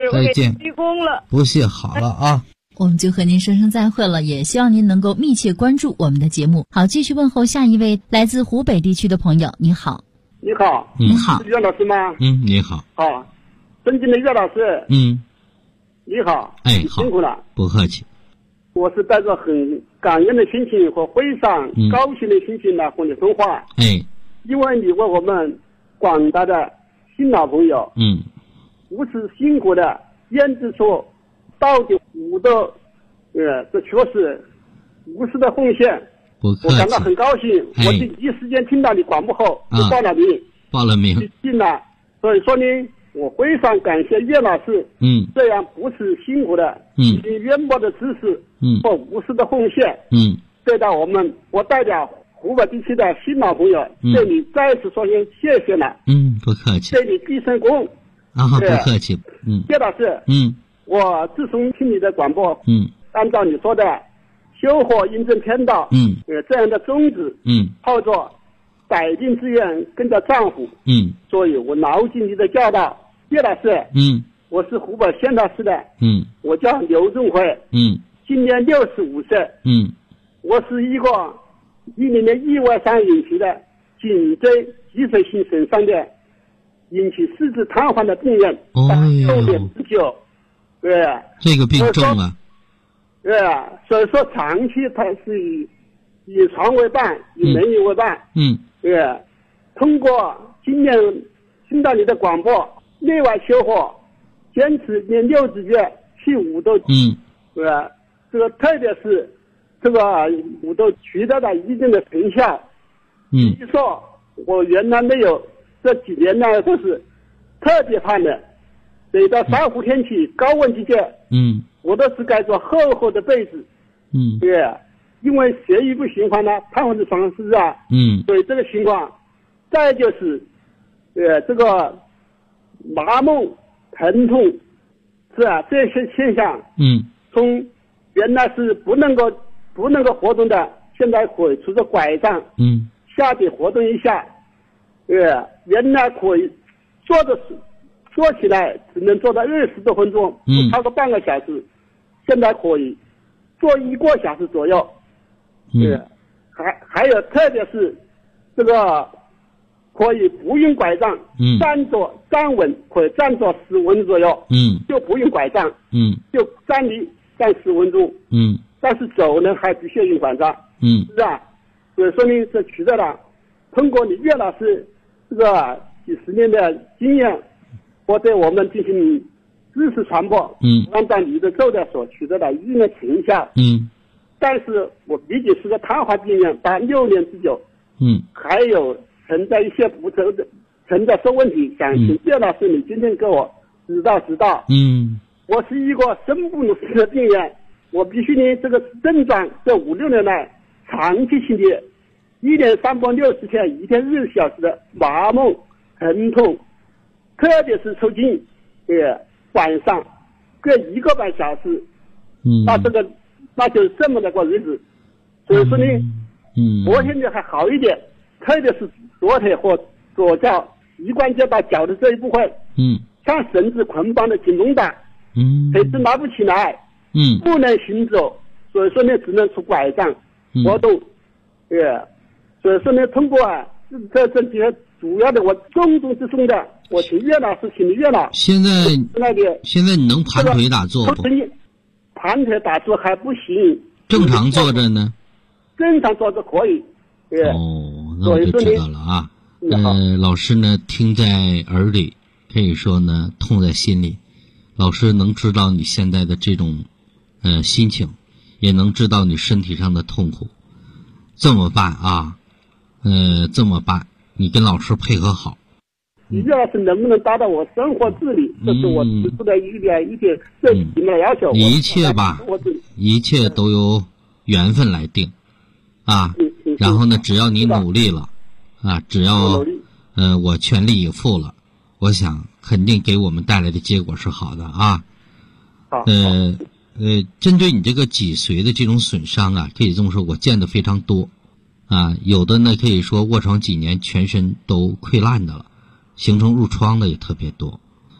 我给您鞠躬了。 不谢，好了啊。 我们就和您说声再会了，也希望您能够密切关注我们的节目。好，继续问候下一位来自湖北地区的朋友。你好。 你好。 你好。 是岳老师吗？ 你好。 好，尊敬的岳老师。你好。 好， 辛苦了。 不客气。 我是带着很感恩的心情和非常高兴的心情来和你说话。因为你为我们广大的新老朋友，无私辛苦的研制出到底5的，这确实无私的奉献。我感到很高兴。我第一时间听到你广播后就报了名，进了。所以说呢，我非常感谢岳老师，这样不辞辛苦的，以渊博的知识，和无私的奉献，对到我代表湖北地区的新老朋友，对你再次说声谢谢了。 不客气。 对你毕生功。 不客气。 岳老师，我自从听你的广播，按照你说的修火印证天道，这样的宗旨，号召百病之愿跟着丈夫，所以我牢记你的教导。岳老师，我是湖北仙桃市的，我叫刘仲辉，今年65岁，我是一个10年意外上引起的颈椎积水性损伤的，引起四肢瘫痪的病人，6年之久， 这个病重啊。 所以说长期它是以床为伴，以轮椅为伴。通过今年听到你的广播，内外修火，坚持念6字诀，去5都，这个特别是这个5都取得了一定的成效。你说我原来没有，这几年呢都是特别怕冷，每到山湖天气高温季节，我都是盖着厚厚的被子，因为血液不循环呢，瘫痪的床是啊，所以这个情况，再就是这个麻木疼痛是啊，这些现象，从原来是不能够活动的，现在可以扶着拐杖，下地活动一下，原来可以坐起来只能坐到20多分钟，不超过半个小时，现在可以坐1个小时左右。还有特别是这个可以不用拐杖，站稳，可以站着10分钟左右，就不用拐杖，就站10分钟，但是走呢还必须要用拐杖，是吧？所以说明这取得了通过你岳老师这个几十年的经验，或对我们进行知识传播，按照你的奏的所取得的一定的成效，但是我毕竟是个瘫痪病人，达6年之久，还有存在一些不周的存在些问题，想请岳老师你今天给我指导。我是一个生不如死的病人，我必须呢这个症状这5、6年来长期性的1年360天1天20小时的麻木疼痛，特别是抽筋，晚上各1个半小时，那就是这么的个日子。所以说呢，我现在还好一点，特别是左腿和左脚膝关节到脚的这一部分，像绳子捆绑的紧绷带，腿是拿不起来，不能行走，所以说呢只能出拐杖活动，所以说呢通过这几个主要的我重中之重的，我请岳老师，请岳老师。 现在你能盘腿打坐不？ 盘腿打坐还不行。 正常坐着呢？ 正常坐着可以。 那我就知道了啊。老师呢听在耳里，可以说呢痛在心里。老师能知道你现在的这种心情，也能知道你身体上的痛苦。这么办啊？这么办，你跟老师配合好。 你岳老师能不能达到我生活自理？这是我提出的一点最基本的要求。 一切吧，一切都由缘分来定啊。然后呢，只要你努力了啊，只要我全力以赴了，我想肯定给我们带来的结果是好的啊。针对你这个脊髓的这种损伤啊，可以这么说，我见的非常多啊。有的呢可以说卧床几年全身都溃烂的了，形成褥疮的也特别多。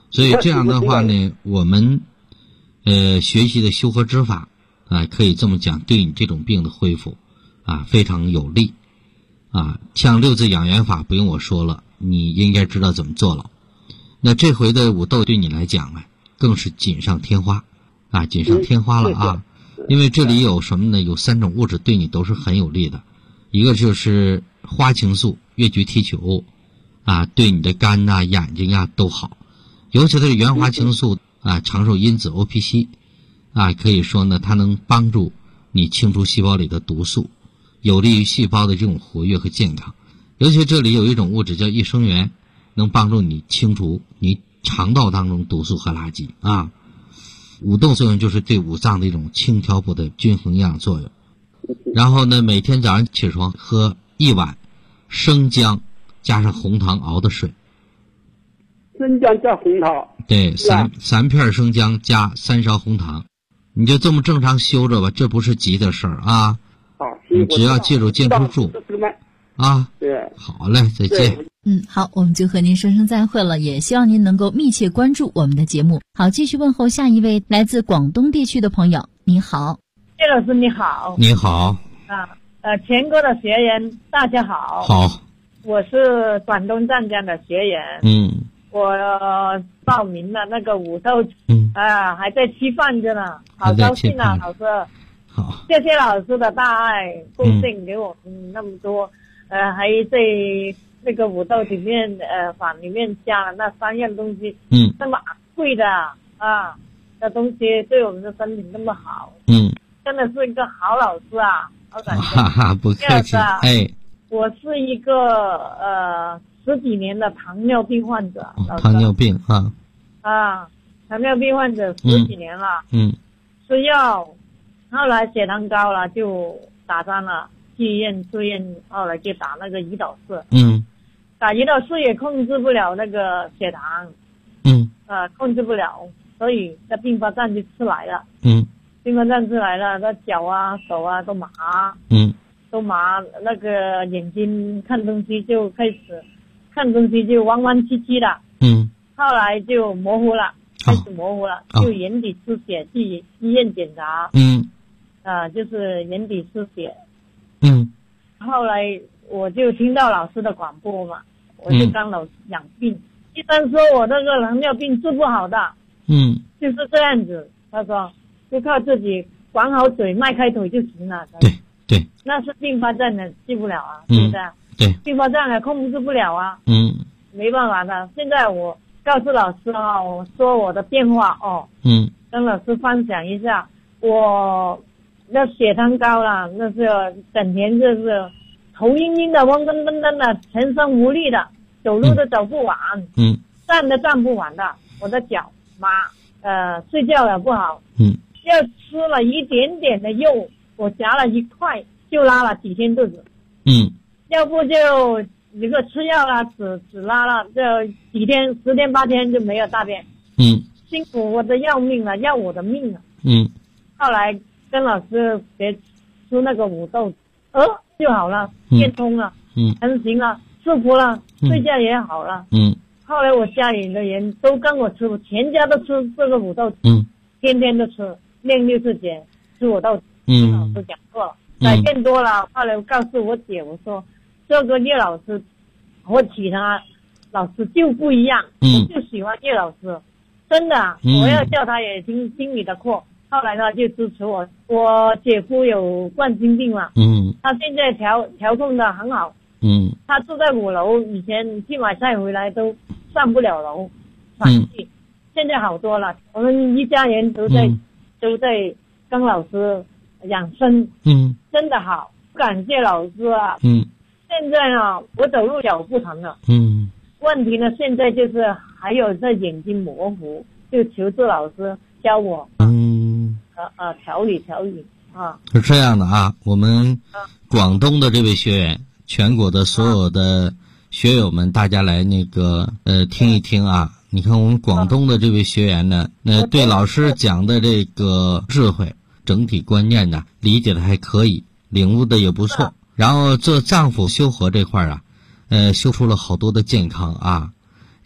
所以这样的话呢，我们学习的修和之法可以这么讲，对你这种病的恢复非常有利像六字养元法不用我说了，你应该知道怎么做了。那这回的五豆对你来讲呢，更是锦上添花锦上添花了因为这里有什么呢？有3种物质对你都是很有利的。一个就是花青素、越橘提酒对你的肝眼睛都好。尤其是原花青素长寿因子 OPC 可以说呢，它能帮助你清除细胞里的毒素，有利于细胞的这种活跃和健康。尤其这里有一种物质叫益生元，能帮助你清除你肠道当中毒素和垃圾五豆作用就是对五脏的一种清调补的均衡营养作用。然后呢，每天早上起床喝1碗生姜加上红糖熬的水。 生姜加红糖， 对，3片生姜加3勺红糖，你就这么正常修着吧，这不是急的事儿你只要记住坚持住对， 好嘞，再见。 好，我们就和您说声再会了，也希望您能够密切关注我们的节目。好，继续问候下一位来自广东地区的朋友。你好， 叶老师你好。 你好全国的学员大家好。 好， 我是广东湛江的学员。我报名了那个五豆还在吃饭着呢，好高兴老师。 好， 谢谢老师的大爱贡献给我们那么多，还在那个五豆里面法里面加了那3样东西，那么贵的那东西对我们的身体那么好，真的是一个好老师好感谢。 不客气。 我是一个10几年的糖尿病患者。 糖尿病糖尿病患者10几年了。吃药，后来血糖高了就打针了，去医院住院，后来就打那个胰岛素。打胰岛素也控制不了那个血糖。控制不了，所以在并发症就出来了。并发症出来了，那脚手都麻。都麻，那个眼睛看东西就开始看东西就弯弯曲曲的。后来就模糊了，开始模糊了，就眼底出血，去医院检查。就是眼底出血。后来我就听到老师的广播嘛，我就跟老师养病。医生说我那个糖尿病治不好的。就是这样子，他说就靠自己管好嘴，迈开腿就行了。 对， 那是并发症的，治不了对不对？ 对， 并发症的控制不了没办法的。现在我告诉老师我说我的变化跟老师分享一下。我那血糖高了，那是整天就是头晕晕的，昏昏昏的，全身无力的，走路都走不稳，站都站不稳的，我的脚麻，睡觉也不好，要吃了一点点的肉，我夹了1块就拉了几天肚子，要不就一个吃药了，只拉了这几天10天8天就没有大便，辛苦我的要命了，要我的命了。后来跟老师学吃那个五豆就好了，变通了，成型了，舒服了，睡觉也好了。后来我家里的人都跟我吃，全家都吃这个五豆，天天都吃，练60节吃五豆。老师讲过了，改变多了。后来我告诉我姐，我说这个叶老师，我请他老师就不一样，我就喜欢叶老师，真的，我要叫他也听你的课。后来他就支持我。我姐夫有冠心病嘛，他现在调控的很好，他住在5楼，以前去买菜回来都上不了楼，喘气，现在好多了。我们一家人都在跟老师养生，真的好，感谢老师现在我走路脚不疼了，问题呢现在就是还有在眼睛模糊，就求助老师教我调理是这样的我们广东的这位学员，全国的所有的学友们，大家来听一听你看我们广东的这位学员呢，对老师讲的这个智慧整体观念呢理解的还可以，领悟的也不错，然后做脏腑修和这块修出了好多的健康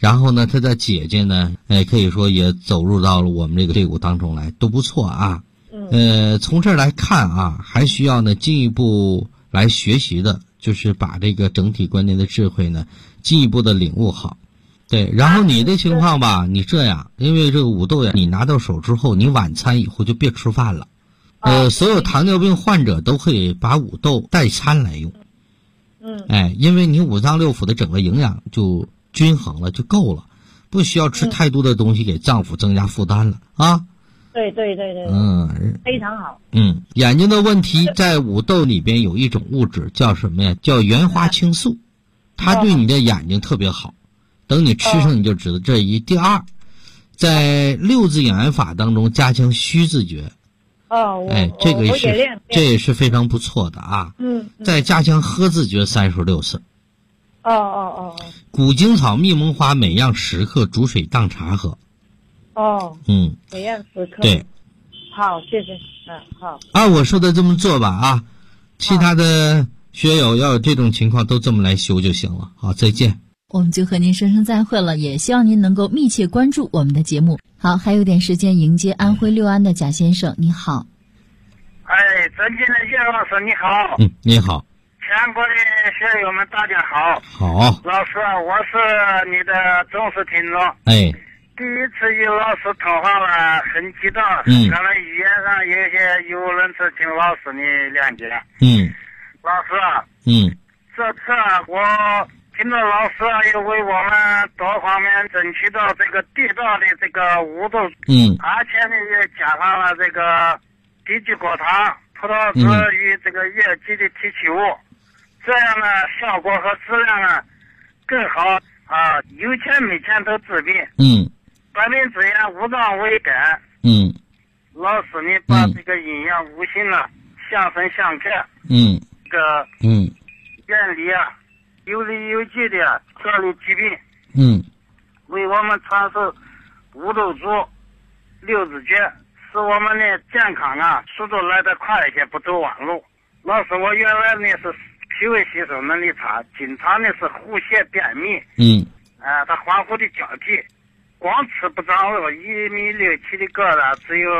然后呢，他的姐姐呢，可以说也走入到了我们这个队伍当中来，都不错啊。从这儿来看啊，还需要呢进一步来学习的，就是把这个整体观念的智慧呢进一步的领悟好。对，然后你的情况吧，你这样，因为这个五豆呀，你拿到手之后，你晚餐以后就别吃饭了。所有糖尿病患者都可以把五豆代餐来用。因为你五脏六腑的整个营养就均衡了，就够了，不需要吃太多的东西给脏腑增加负担了啊。 对，非常好。 眼睛的问题在五豆里边有一种物质叫什么呀？叫原花青素，它对你的眼睛特别好。等你吃上你就知道这一。第二，在六字养颜法当中加强虚字诀。这个这也是非常不错的啊。再加强喝字诀36次。古精草、蜜蒙花每样10克，煮水当茶喝。 每样10克。 对， 好，谢谢。好。 按我说的这么做吧啊，其他的学友要有这种情况都这么来修就行了。好，再见。 我们就和您说声再会了，也希望您能够密切关注我们的节目。好，还有点时间迎接安徽六安的贾先生，你好。 尊敬的叶老师，你好。 你好。 全国的学友们，大家好。 好。 老师，我是你的忠实听众。第一次与老师通话了，很激动。可能语言上有些语无伦次，请老师你谅解。老师。这次我听到老师又为我们多方面争取到这个地道的这个五豆，而且呢也加上了这个低聚果糖、葡萄汁与这个液基的提取物，这样呢效果和质量呢更好啊，有钱没钱都治病。百病之源，五脏为根。老师你把这个阴阳五行呢相生相克，这个原理啊。有理有据的调理疾病，为我们传授五豆煮、六字诀，使我们的健康啊速度来得快一些，不走弯路。老师，我原来呢是脾胃吸收能力差，经常呢是腹泻便秘，它恍惚的交替，光吃不长肉，1.67米的个子，只有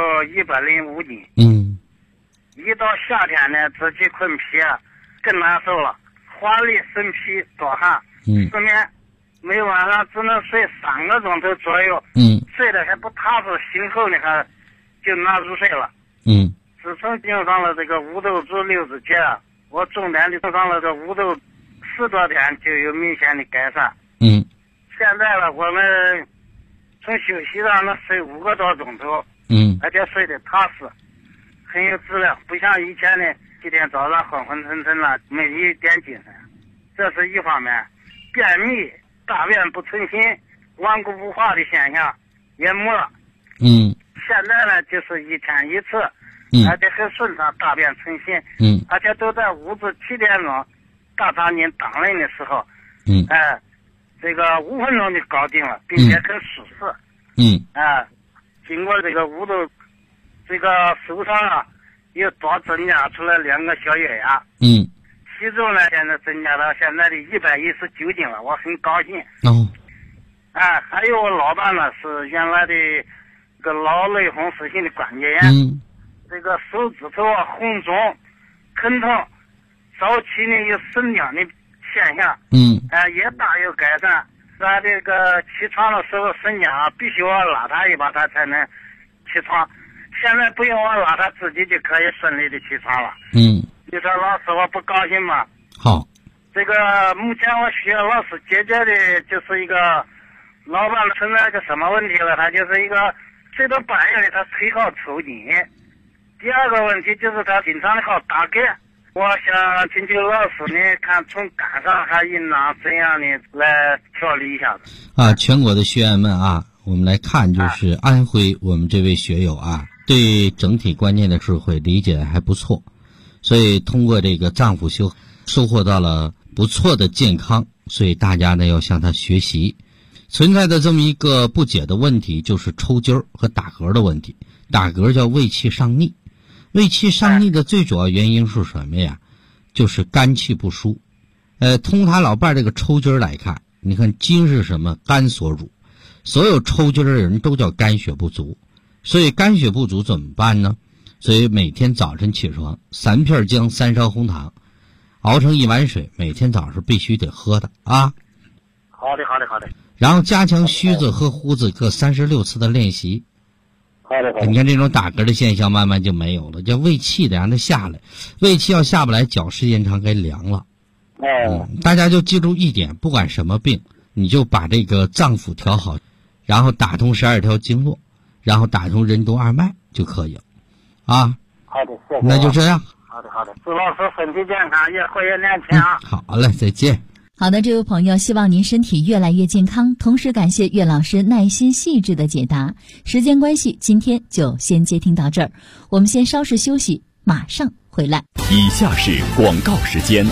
105斤。一到夏天呢，自己困脾啊更难受了。华丽身疲多汗，失眠，每晚上只能睡3个钟头左右，睡得还不踏实，醒后呢还就难入睡了。自从用上了这个五豆煮六字诀，我重点的用上了这五豆10多天就有明显的改善。现在呢，我们从休息上能睡5个多钟头，而且睡得踏实，很有质量，不像以前呢。今天早上昏昏沉沉了，没一点精神，这是一方面。便秘、大便不成形、顽固不化的现象也没了。现在呢，就是1天1次，而且很顺畅，大便成型。而且都在午至7点钟，大肠经当令的时候，这个5分钟就搞定了，并且很舒适。经过这个五豆这个手上啊。又多增加出来2个小月牙，体重呢现在增加到现在的119斤了，我很高兴。还有我老伴呢是原来的这个脑类风湿性的关节炎，这个手指头啊红肿、疼痛，早期呢有肾僵的现象，也大有改善。他这个起床的时候肾僵啊，必须我拉他一把他才能起床。现在不用我拉，他自己就可以顺利的起床了。你说老师我不高兴吗？ 好。 这个目前我需要老师解决的就是一个老伴存在个什么问题了？他就是一个睡到半夜里他腿好抽筋。第二个问题就是他经常的好打嗝。我想请求老师呢，看从肝上还应当怎样的来调理一下子。 全国的学员们啊，我们来看就是安徽我们这位学友啊。对整体观念的智慧理解还不错，所以通过这个脏腑修收获到了不错的健康，所以大家呢要向他学习。存在的这么一个不解的问题就是抽筋儿和打嗝的问题。打嗝叫胃气上逆，胃气上逆的最主要原因是什么呀？就是肝气不舒。从他老伴这个抽筋儿来看， 你看筋是什么？肝所主，所有抽筋的人都叫肝血不足。所以肝血不足怎么办呢？所以每天早晨起床，3片姜，3勺红糖，熬成1碗水，每天早上必须得喝的啊。 好的。 然后加强须子和胡子各36次的练习。 好的。 你看这种打嗝的现象慢慢就没有了，叫胃气得让它下来，胃气要下不来，脚时间长该凉了。大家就记住一点，不管什么病，你就把这个脏腑调好，然后打通12条经络，然后打通任督二脉就可以了啊。 好的，谢谢。 那就这样。 好的，祝老师身体健康，越活越年轻啊。 好嘞，再见。 好的，这位朋友，希望您身体越来越健康，同时感谢岳老师耐心细致的解答。时间关系，今天就先接听到这儿，我们先稍事休息，马上回来。 以下是广告时间。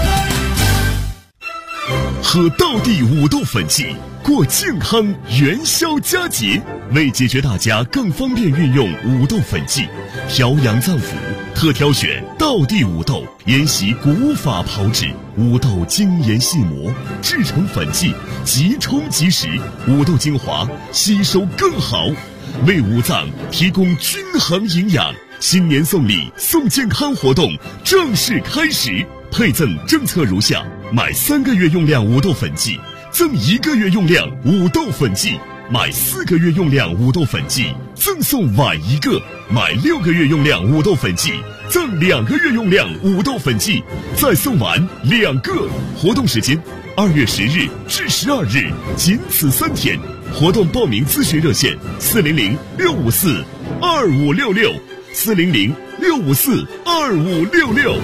喝道地五豆粉剂，过健康元宵佳节。为解决大家更方便运用五豆粉剂，调养脏腑，特挑选道地五豆，沿袭古法炮制，五豆精研细磨，制成粉剂，即冲即食，五豆精华吸收更好，为五脏提供均衡营养。新年送礼送健康活动正式开始，配赠政策如下：买3个月用量五豆粉剂赠1个月用量五豆粉剂，买4个月用量五豆粉剂赠送碗1个，买6个月用量五豆粉剂赠2个月用量五豆粉剂，再送碗2个。活动时间2月10日至12日，仅此3天。活动报名咨询热线400-654-2566，400-654-2566。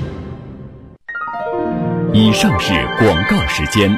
以上是广告时间。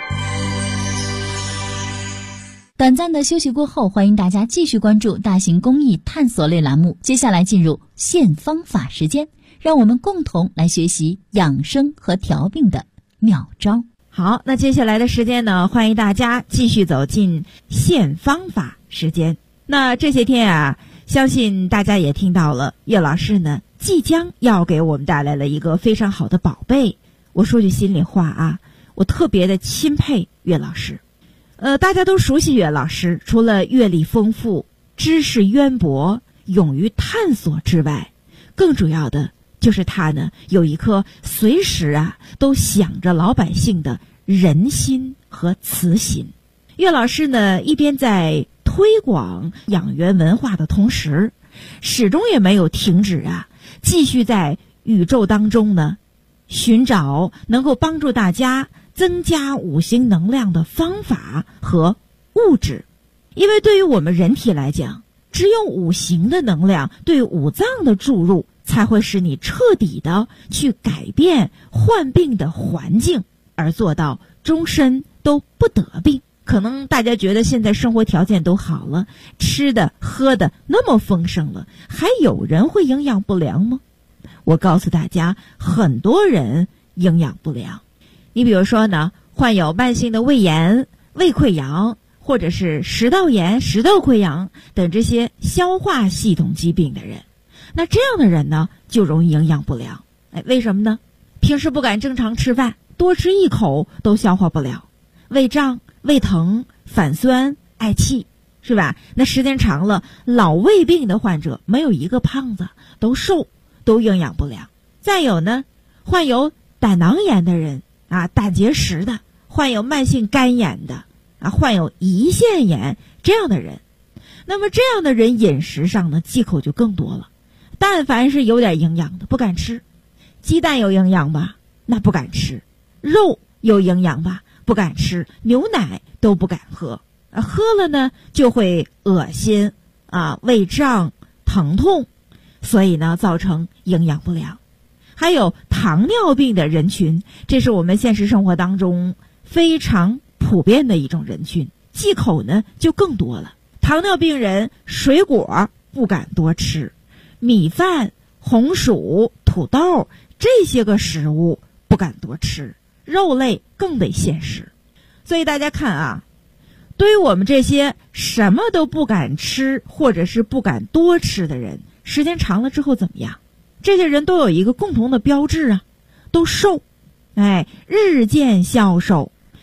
短暂的休息过后，欢迎大家继续关注大型公益探索类栏目。接下来进入现方法时间，让我们共同来学习养生和调病的妙招。 好，那接下来的时间呢，欢迎大家继续走进现方法时间。那这些天啊，相信大家也听到了，岳老师呢即将要给我们带来了一个非常好的宝贝。我说句心里话啊，我特别的钦佩岳老师。大家都熟悉岳老师，除了阅历丰富、知识渊博、勇于探索之外，更主要的就是他呢有一颗随时啊都想着老百姓的仁心和慈心。岳老师呢一边在推广养元文化的同时，始终也没有停止啊，继续在宇宙当中呢寻找能够帮助大家增加五行能量的方法和物质。因为对于我们人体来讲，只有五行的能量对五脏的注入，才会使你彻底的去改变患病的环境，而做到终身都不得病。可能大家觉得现在生活条件都好了，吃的喝的那么丰盛了，还有人会营养不良吗？我告诉大家，很多人营养不良。你比如说呢，患有慢性的胃炎、胃溃疡，或者是食道炎、食道溃疡等这些消化系统疾病的人，那这样的人呢就容易营养不良。为什么呢？平时不敢正常吃饭，多吃一口都消化不了，胃胀、胃疼、反酸、嗳气，是吧？那时间长了，老胃病的患者没有一个胖子，都瘦，都营养不良。再有呢，患有胆囊炎的人啊，胆结石的，患有慢性肝炎的啊，患有胰腺炎这样的人，那么这样的人饮食上呢忌口就更多了。但凡是有点营养的不敢吃，鸡蛋有营养吧，那不敢吃；肉有营养吧，不敢吃；牛奶都不敢喝，喝了呢就会恶心啊、胃胀、疼痛，所以呢造成营养不良。还有糖尿病的人群，这是我们现实生活当中非常普遍的一种人群，忌口呢就更多了。糖尿病人水果不敢多吃，米饭、红薯、土豆这些个食物不敢多吃，肉类更得限食。所以大家看啊，对于我们这些什么都不敢吃或者是不敢多吃的人，时间长了之后怎么样？这些人都有一个共同的标志啊，都瘦，日渐消瘦，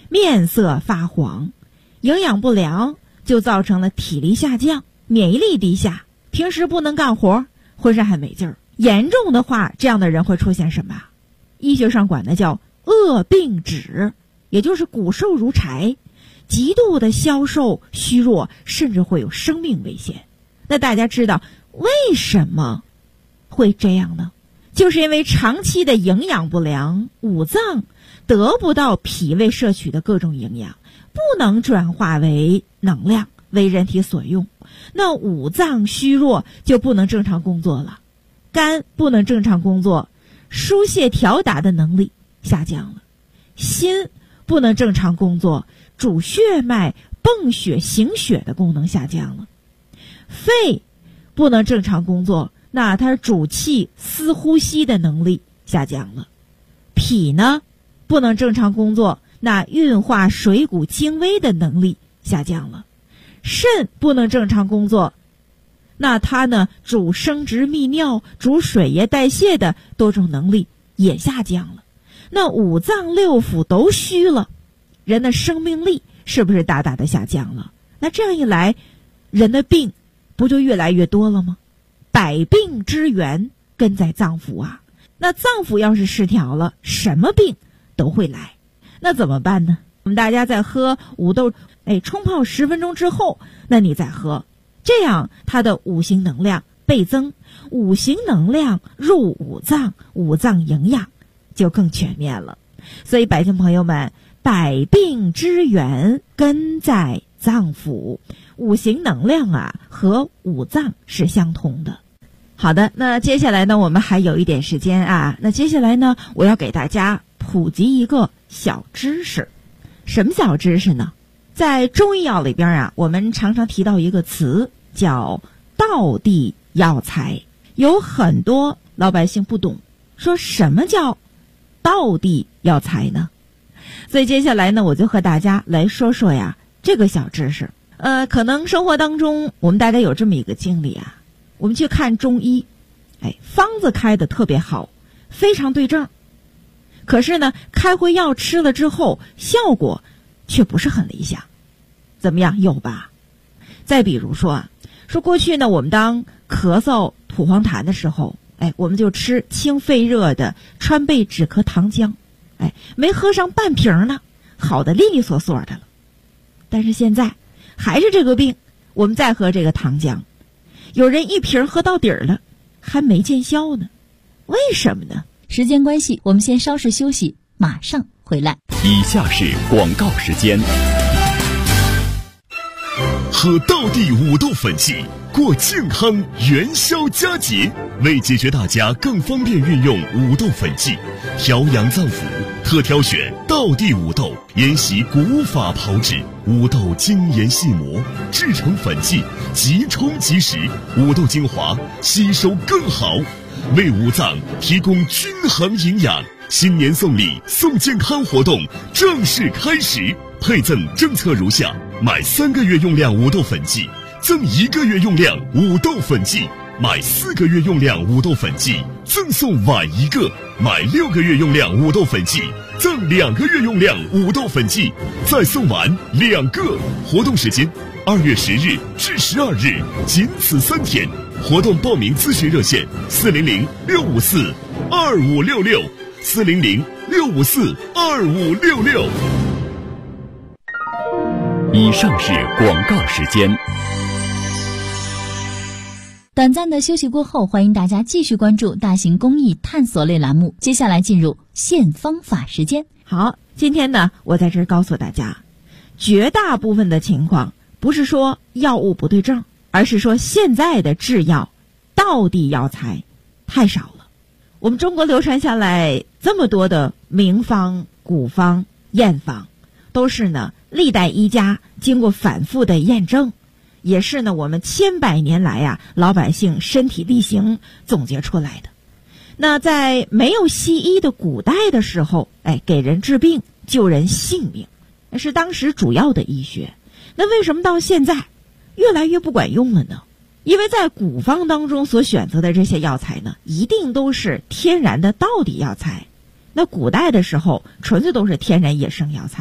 面色发黄，营养不良就造成了体力下降，免疫力低下，平时不能干活，浑身还没劲儿。严重的话，这样的人会出现什么？医学上管的叫恶病指，也就是骨瘦如柴，极度的消瘦虚弱，甚至会有生命危险。那大家知道为什么会这样呢？就是因为长期的营养不良，五脏得不到脾胃摄取的各种营养，不能转化为能量为人体所用，那五脏虚弱就不能正常工作了，肝不能正常工作，疏泄调达的能力下降了，心不能正常工作，主血脉泵血行血的功能下降了，肺不能正常工作，那它主气司呼吸的能力下降了，脾呢不能正常工作，那运化水谷精微的能力下降了，肾不能正常工作，那它呢主生殖泌尿，主水液代谢的多种能力也下降了。那五脏六腑都虚了，人的生命力是不是大大的下降了？那这样一来，人的病不就越来越多了吗？百病之源根在脏腑啊，那脏腑要是失调了，什么病都会来。那怎么办呢？我们大家在喝五豆冲泡10分钟之后，那你再喝，这样它的五行能量倍增，五行能量入五脏，五脏营养就更全面了。所以百姓朋友们，百病之源根在脏腑，五行能量啊和五脏是相通的。好的，那接下来呢，我们还有一点时间啊，那接下来呢，我要给大家普及一个小知识。什么小知识呢？在中医药里边啊，我们常常提到一个词叫道地药材，有很多老百姓不懂，说什么叫道地药材呢？所以接下来呢，我就和大家来说说呀这个小知识。可能生活当中我们大家有这么一个经历啊，我们去看中医，方子开的特别好，非常对症，可是呢开回药吃了之后效果却不是很理想。怎么样？有吧？再比如说过去呢我们当咳嗽吐黄痰的时候，我们就吃清肺热的川贝止咳糖浆，没喝上半瓶呢，好的利利索索的了。但是现在还是这个病，我们再喝这个糖浆，有人一瓶喝到底儿了，还没见效呢，为什么呢？ 时间关系，我们先稍事休息，马上回来。 以下是广告时间。喝道地五豆粉剂，过健康元宵佳节。为解决大家更方便运用五豆粉剂，调养脏腑，特挑选道地五豆，沿袭古法炮制，五豆精研细磨，制成粉剂，即冲即食，五豆精华吸收更好，为五脏提供均衡营养。新年送礼送健康活动正式开始，配赠政策如下：买3个月用量五豆粉剂赠1个月用量五豆粉剂，买4个月用量五豆粉剂赠送碗1个，买6个月用量五豆粉剂赠2个月用量五豆粉剂，再送碗2个。活动时间2月10日至12日，仅此3天。活动报名咨询热线400-654-2566，400-654-2566。以上是广告时间。 短暂的休息过后，欢迎大家继续关注大型公益探索类栏目。接下来进入现方法时间。 好，今天呢，我在这儿告诉大家，绝大部分的情况不是说药物不对症，而是说现在的制药道地药材太少了。我们中国流传下来这么多的名方、古方、验方，都是呢历代医家经过反复的验证，也是呢我们千百年来老百姓身体力行总结出来的。那在没有西医的古代的时候，给人治病救人性命，那是当时主要的医学。那为什么到现在越来越不管用了呢？因为在古方当中所选择的这些药材呢，一定都是天然的道地药材。那古代的时候纯粹都是天然野生药材，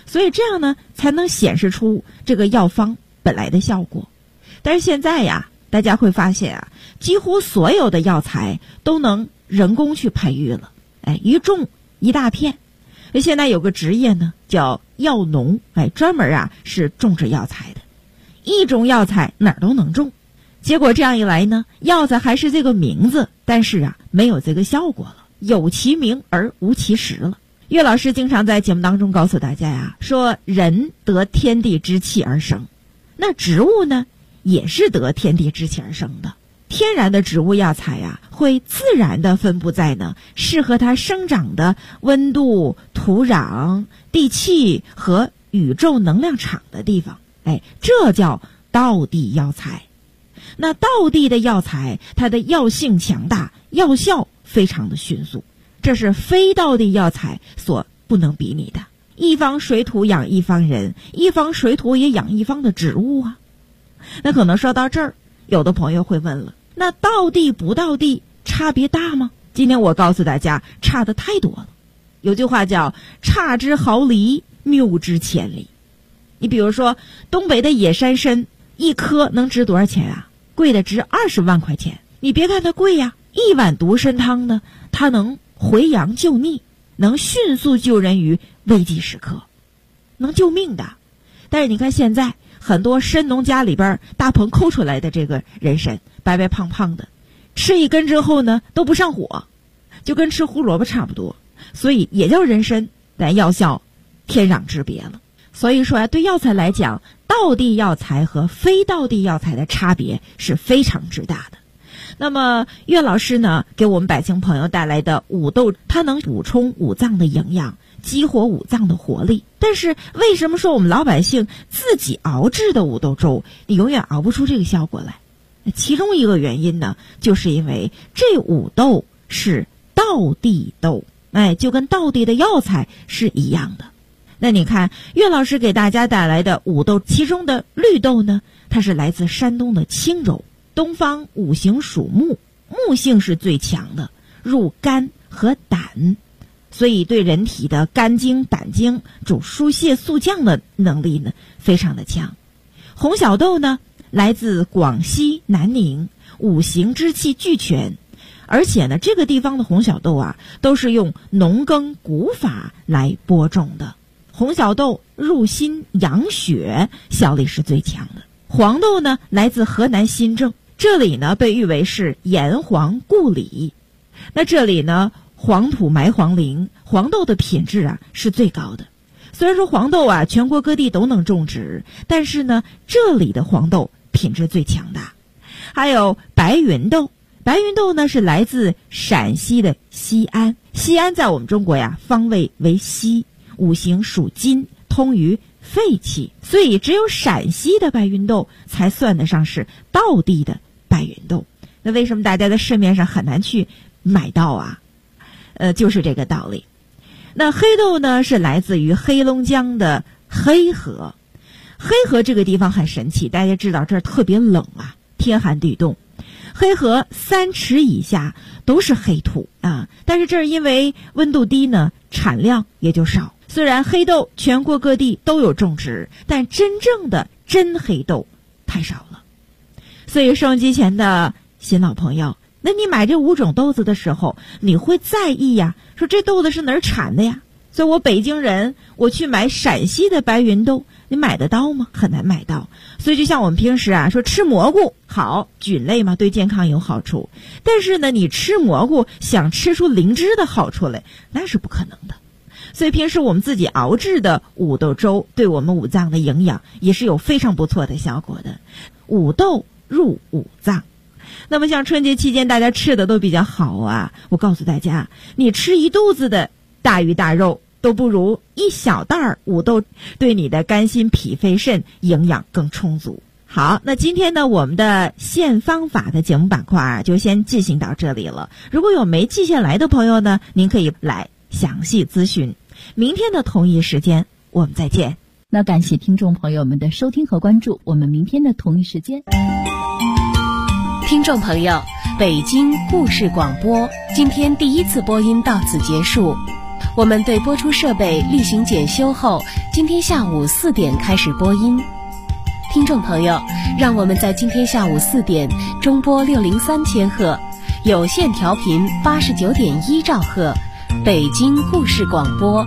所以这样呢才能显示出这个药方本来的效果。但是现在呀，大家会发现啊，几乎所有的药材都能人工去培育了，一种一大片。现在有个职业呢叫药农，专门是种植药材的，一种药材哪儿都能种。结果这样一来呢，药材还是这个名字，但是没有这个效果了，有其名而无其实了。岳老师经常在节目当中告诉大家说人得天地之气而生，那植物呢也是得天地之气而生的。天然的植物药材会自然的分布在呢适合它生长的温度、土壤、地气和宇宙能量场的地方，这叫道地药材。那道地的药材，它的药性强大，药效非常的迅速，这是非道地药材所不能比拟的。一方水土养一方人，一方水土也养一方的植物啊。那可能说到这儿，有的朋友会问了，那道地不道地差别大吗？今天我告诉大家，差的太多了。有句话叫差之毫厘，谬之千里。你比如说东北的野山参，一颗能值多少钱啊？贵的值20万块钱。你别看它贵呀，一碗独参汤呢，它能回阳救逆，能迅速救人于危急时刻，能救命的。但是你看现在很多参农家里边大棚抠出来的这个人参，白白胖胖的，吃一根之后呢都不上火，就跟吃胡萝卜差不多，所以也叫人参，但药效天壤之别了。所以说对药材来讲，道地药材和非道地药材的差别是非常之大的。那么岳老师呢给我们百姓朋友带来的五豆，它能补充五脏的营养，激活五脏的活力。但是为什么说我们老百姓自己熬制的五豆粥你永远熬不出这个效果来？其中一个原因呢，就是因为这五豆是道地豆，就跟道地的药材是一样的。那你看岳老师给大家带来的五豆，其中的绿豆呢，它是来自山东的青州。东方五行属木，木性是最强的，入肝和胆，所以对人体的肝经、胆经主疏泄速降的能力呢非常的强。红小豆呢来自广西南宁，五行之气俱全，而且呢这个地方的红小豆都是用农耕古法来播种的。红小豆入心养血，效力是最强的。黄豆呢来自河南新郑，这里呢被誉为是炎黄故里。那这里呢黄土埋黄陵，黄豆的品质是最高的。虽然说黄豆全国各地都能种植，但是呢这里的黄豆品质最强大。还有白云豆，白云豆呢是来自陕西的西安，西安在我们中国方位为西，五行属金，通于肺气，所以只有陕西的白云豆才算得上是道地的白云豆。那为什么大家在市面上很难去买到就是这个道理。那黑豆呢是来自于黑龙江的黑河。黑河这个地方很神奇，大家知道这儿特别冷天寒地冻，黑河3尺以下都是黑土但是这儿因为温度低呢，产量也就少。虽然黑豆全国各地都有种植，但真正的真黑豆太少了。所以收音机前的新老朋友，那你买这5种豆子的时候，你会在意说这豆子是哪儿产的呀？所以我北京人，我去买陕西的白云豆，你买得到吗？很难买到。所以就像我们平时说吃蘑菇好，菌类嘛，对健康有好处。但是呢，你吃蘑菇想吃出灵芝的好处来，那是不可能的。所以平时我们自己熬制的五豆粥，对我们五脏的营养也是有非常不错的效果的。五豆入五脏。那么像春节期间大家吃的都比较好我告诉大家，你吃一肚子的大鱼大肉都不如一小袋五豆对你的肝心脾肺肾营养更充足。好，那今天呢我们的现方法的节目板块就先进行到这里了。如果有没记下来的朋友呢，您可以来详细咨询。明天的同一时间我们再见。 那感谢听众朋友们的收听和关注，我们明天的同一时间。 听众朋友，北京故事广播今天第1次播音到此结束， 我们对播出设备例行检修后，今天下午4点开始播音。听众朋友，让我们在今天下午4点中波603千赫，有线调频89.1兆赫，北京故事广播